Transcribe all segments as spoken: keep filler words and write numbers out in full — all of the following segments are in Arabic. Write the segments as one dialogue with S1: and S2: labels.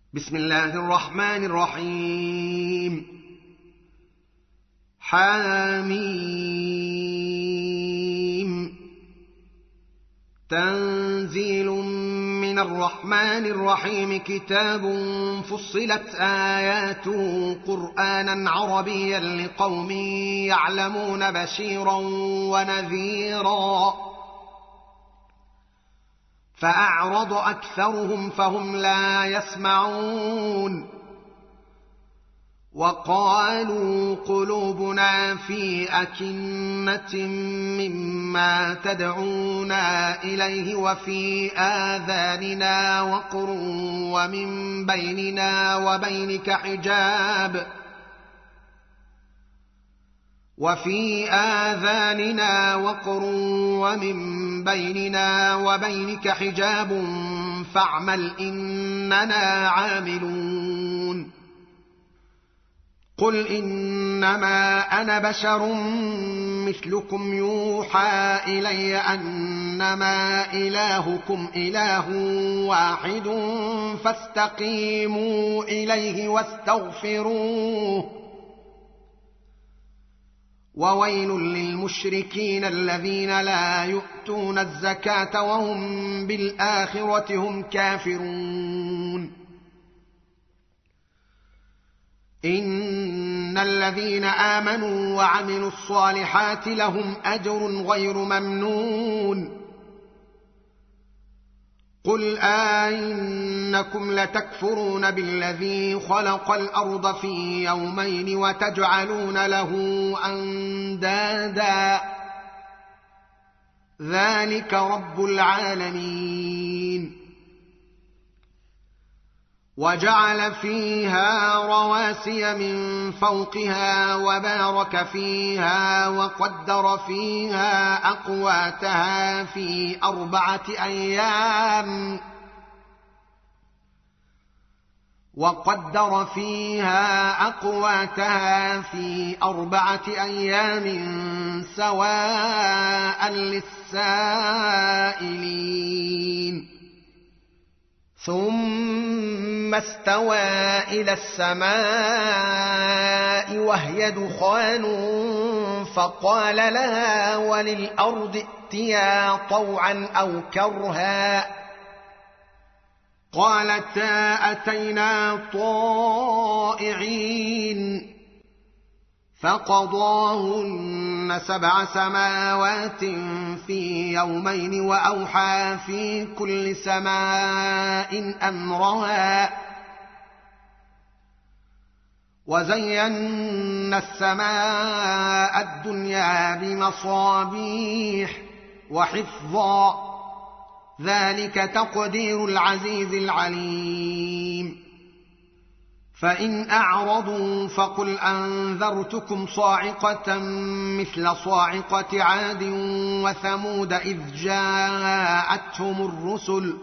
S1: بسم الله الرحمن الرحيم حميم تنزيل من الرحمن الرحيم كتاب فصلت آياته قرآنا عربيا لقوم يعلمون بشيرا ونذيرا فأعرض أكثرهم فهم لا يسمعون وقالوا قلوبنا في أكنة مما تدعونا إليه وفي آذاننا وقر ومن بيننا وبينك حجاب وفي آذاننا وقر ومن بيننا وبينك حجاب فاعمل إننا عاملون قل إنما أنا بشر مثلكم يوحى إلي أنما إلهكم إله واحد فاستقيموا إليه واستغفروه وويل للمشركين الذين لا يؤتون الزكاة وهم بالآخرة هم كافرون إن الذين آمنوا وعملوا الصالحات لهم أجر غير ممنون قل أئنكم لتكفرون بالذي خلق الأرض في يومين وتجعلون له أندادا ذلك رب العالمين وجعل فيها رواسي من فوقها وبارك فيها وقدر فيها أقواتها في أربعة أيام وقدر فيها أقواتها في أربعة أيام سواء للسائلين ثم استوى إلى السماء وهي دخان فقال لها وللأرض ائتيا طوعا أو كرها قالتا أتينا طائعين فقضاهن سبع سماوات في يومين وأوحى في كل سماء أمرها وزينا السماء الدنيا بمصابيح وحفظا ذلك تقدير العزيز العليم فإن أعرضوا فقل أنذرتكم صاعقة مثل صاعقة عاد وثمود إذ جاءتهم الرسل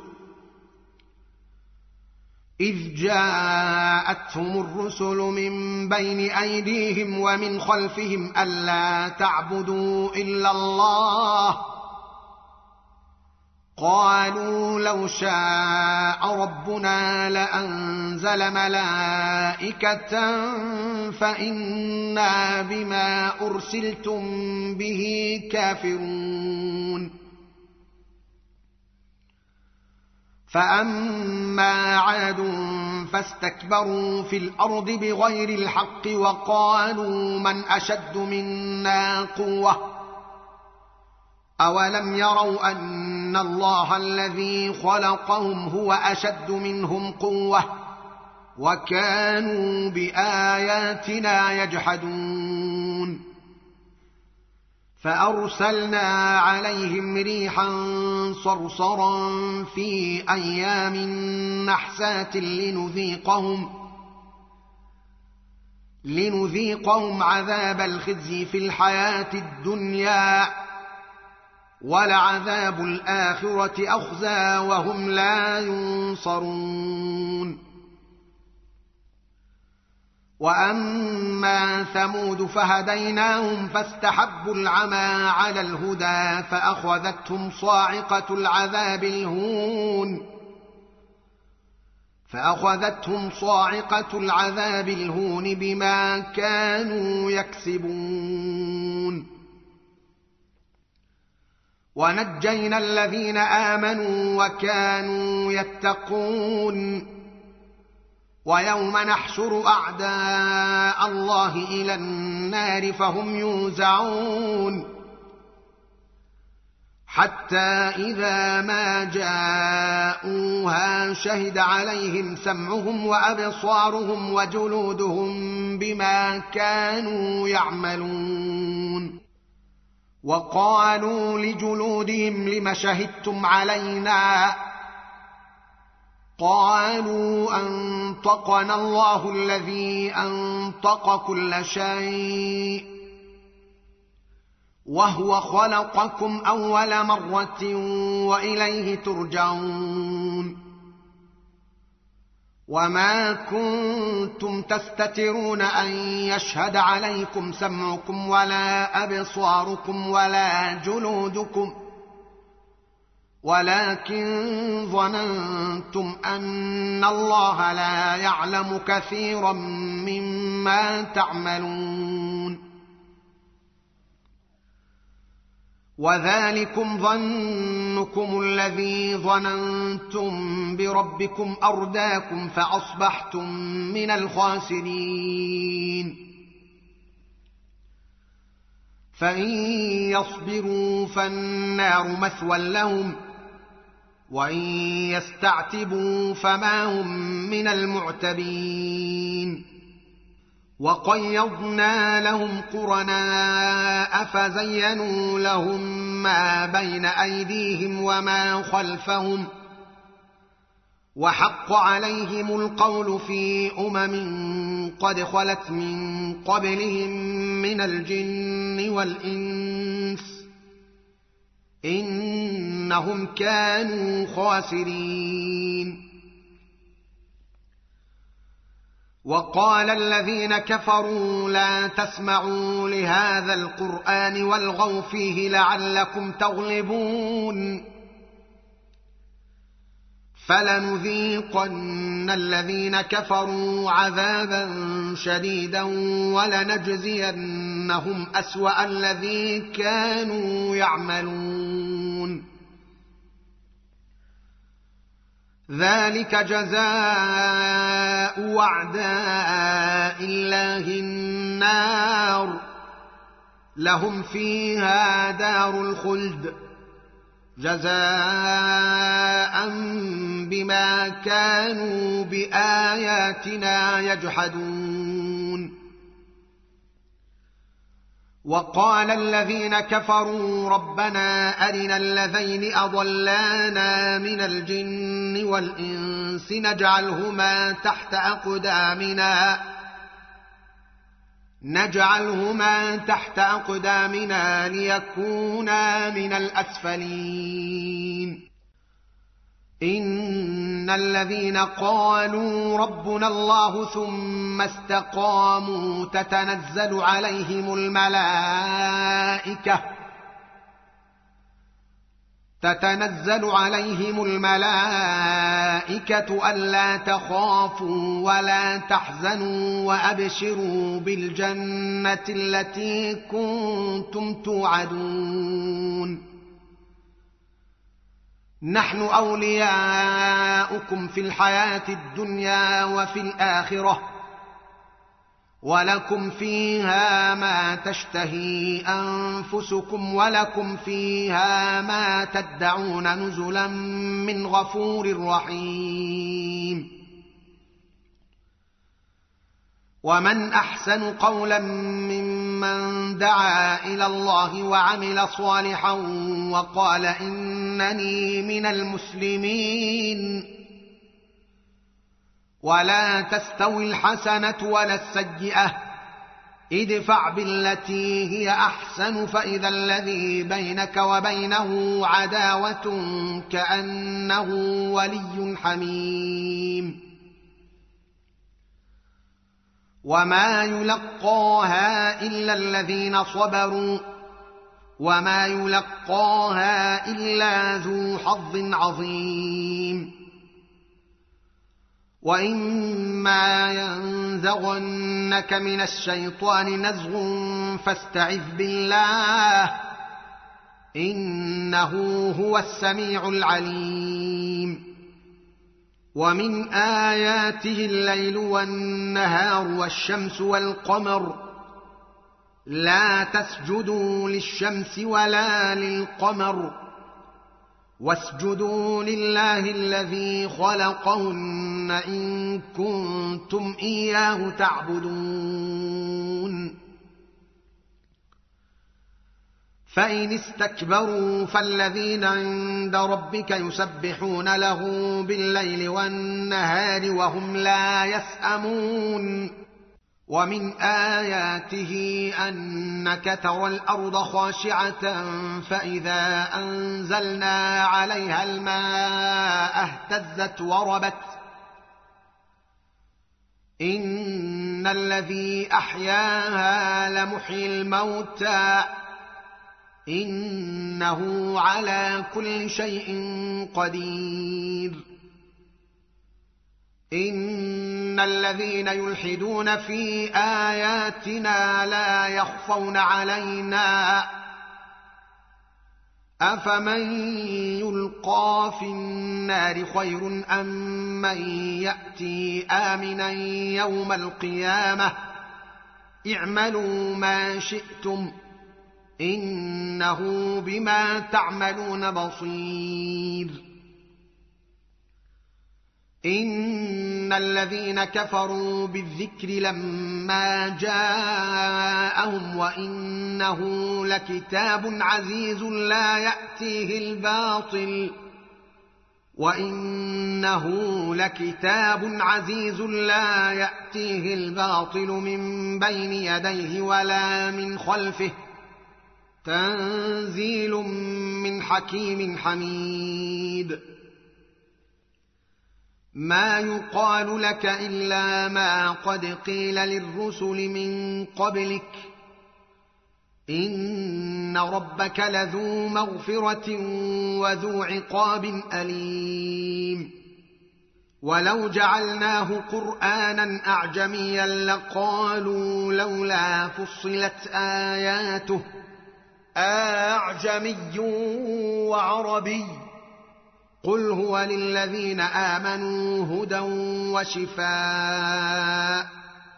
S1: إذ جاءتهم الرسل من بين أيديهم ومن خلفهم ألا تعبدوا إلا الله قالوا لو شاء ربنا لأنزل ملائكة فإنا بما أرسلتم به كافرون فأما عاد فاستكبروا في الأرض بغير الحق وقالوا من أشد منا قوة أولم يروا أن الله الذي خلقهم هو أشد منهم قوة وكانوا بآياتنا يجحدون فأرسلنا عليهم ريحا صرصرا في أيام نحسات لنذيقهم لنذيقهم عذاب الخزي في الحياة الدنيا ولعذاب الآخرة أخزى وهم لا ينصرون وأما ثمود فهديناهم فاستحبوا العمى على الهدى فأخذتهم صاعقة العذاب الهون فأخذتهم صاعقة العذاب الهون بما كانوا يكسبون. ونجينا الذين آمنوا وكانوا يتقون. ويوم نحشر أعداء الله إلى النار فهم يوزعون حتى إذا ما جاءوها شهد عليهم سمعهم وأبصارهم وجلودهم بما كانوا يعملون. وقالوا لجلودهم لم شهدتم علينا؟ قالوا أنطقنا الله الذي أنطق كل شيء وهو خلقكم أول مرة وإليه ترجعون. وما كنتم تستترون أن يشهد عليكم سمعكم ولا أبصاركم ولا جلودكم ولكن ظننتم أن الله لا يعلم كثيرا مما تعملون. وذلكم ظنكم الذي ظننتم بربكم أرداكم فأصبحتم من الخاسرين. فإن يصبروا فالنار مثوى لهم وإن يستعتبوا فما هم من المعتبين. وقيضنا لهم قرناء فزينوا لهم ما بين أيديهم وما خلفهم وحق عليهم القول في أمم قد خلت من قبلهم من الجن والإنس إنهم كانوا خاسرين. وقال الذين كفروا لا تسمعوا لهذا القرآن والغوا فيه لعلكم تغلبون. فلنذيقن الذين كفروا عذابا شديدا ولنجزينهم أسوأ الذي كانوا يعملون. ذلك جزاء أعداء الله النار لهم فيها دار الخلد جزاء بما كانوا بآياتنا يجحدون. وقال الذين كفروا ربنا أرنا الذين أضلانا من الجن والإنس نجعلهما تحت أقدامنا نجعلهما تحت أقدامنا ليكونا من الأسفلين. إن الذين قالوا ربنا الله ثم استقاموا تتنزل عليهم الملائكة تتنزل عليهم الملائكة ألا تخافوا ولا تحزنوا وأبشروا بالجنة التي كنتم توعدون. نحن أولياؤكم في الحياة الدنيا وفي الآخرة ولكم فيها ما تشتهي أنفسكم ولكم فيها ما تدعون نزلا من غفور رحيم. ومن أحسن قولا ممن دعا إلى الله وعمل صالحا وقال إنني من المسلمين. ولا تستوي الحسنة ولا السيئة ادفع بالتي هي أحسن فإذا الذي بينك وبينه عداوة كأنه ولي حميم. وما يلقاها إلا الذين صبروا وما يلقاها إلا ذو حظ عظيم. وإما ينزغنك من الشيطان نزغ فاستعذ بالله إنه هو السميع العليم. ومن آياته الليل والنهار والشمس والقمر لا تسجدوا للشمس ولا للقمر واسجدوا لله الذي خلقهن إن كنتم إياه تعبدون. فإن استكبروا فالذين عند ربك يسبحون له بالليل والنهار وهم لا يسأمون. ومن آياته أنك ترى الأرض خاشعة فإذا أنزلنا عليها الماء اهتزت وربت إن الذي أحياها لمحيي الموتى إنه على كل شيء قدير. إن الذين يلحدون في آياتنا لا يخفون علينا أفمن يلقى في النار خير أم من يأتي آمنا يوم القيامة اعملوا ما شئتم إنه بما تعملون بصير. إن الذين كفروا بالذكر لما جاءهم وإنه لكتاب عزيز لا يأتيه الباطل وإنه لكتاب عزيز لا يأتيه الباطل من بين يديه ولا من خلفه تنزيل من حكيم حميد. ما يقال لك إلا ما قد قيل للرسل من قبلك إن ربك لذو مغفرة وذو عقاب أليم. ولو جعلناه قرآنا أعجميا لقالوا لولا فصلت آياته أعجمي وعربي قل هو للذين آمنوا هدى وشفاء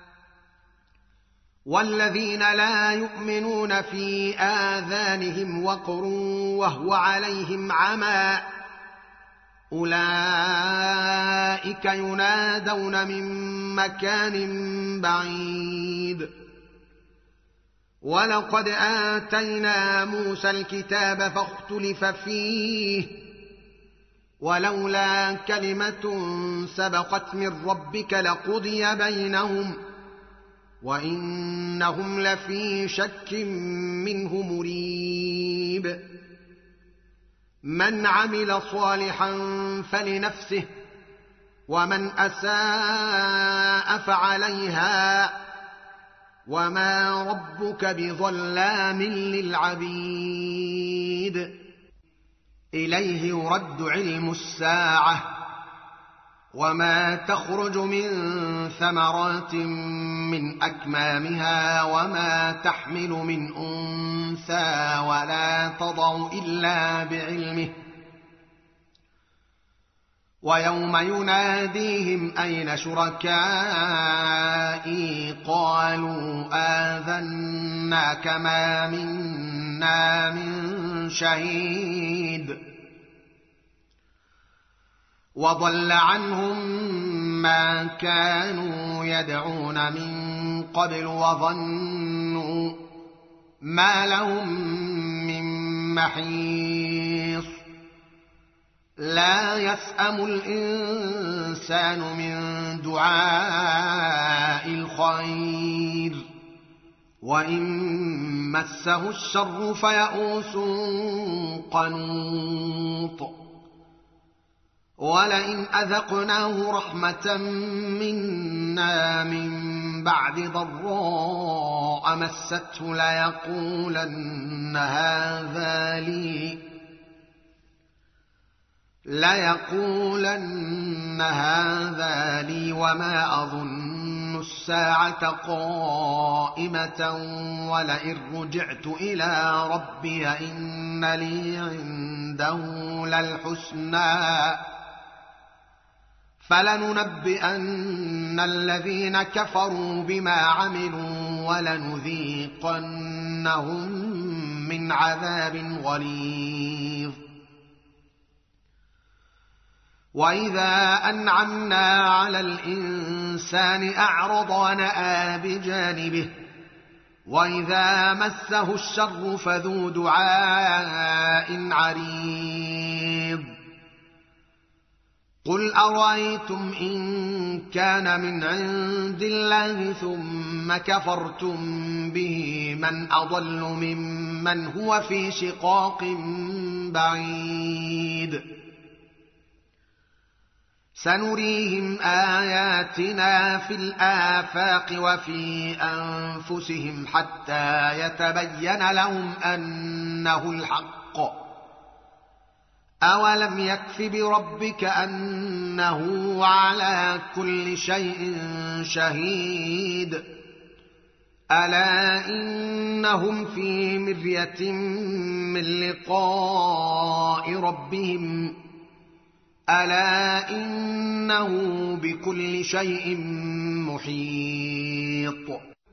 S1: والذين لا يؤمنون في آذانهم وقر وهو عليهم عمى أولئك ينادون من مكان بعيد. ولقد آتينا موسى الكتاب فاختلف فيه ولولا كلمة سبقت من ربك لقضي بينهم وإنهم لفي شك منه مريب. من عمل صالحا فلنفسه ومن أساء فعليها وما ربك بظلام للعبيد. إليه يرد علم الساعة وما تخرج من ثمرات من أكمامها وما تحمل من أنثى ولا تضع إلا بعلمه ويوم يناديهم أين شركائي قالوا آذناك ما منا من شهيد وضل عنهم ما كانوا يدعون من قبل وظنوا ما لهم من محيص. لا يسأم الإنسان من دعاء الخير وإن مسه الشر فيئوس قنوط. ولئن أذقناه رحمة منا من بعد ضراء مسته ليقولن هذا لي ليقولن هذا لي وما أظن الساعة قائمة ولئن رجعت إلى ربي إن لي عنده للحسنى فلننبئن الذين كفروا بما عملوا ولنذيقنهم من عذاب غليظ. وإذا أنعمنا على الإنسان أعرض ونأى بجانبه وإذا مسه الشر فذو دعاء عريض. قل أرأيتم إن كان من عند الله ثم كفرتم به من أضل ممن هو في شقاق بعيد. سنريهم آياتنا في الآفاق وفي أنفسهم حتى يتبين لهم أنه الحق. أولم يكف بربك أنه على كل شيء شهيد. ألا إنهم في مرية من لقاء ربهم ألا إنه بكل شيء محيط.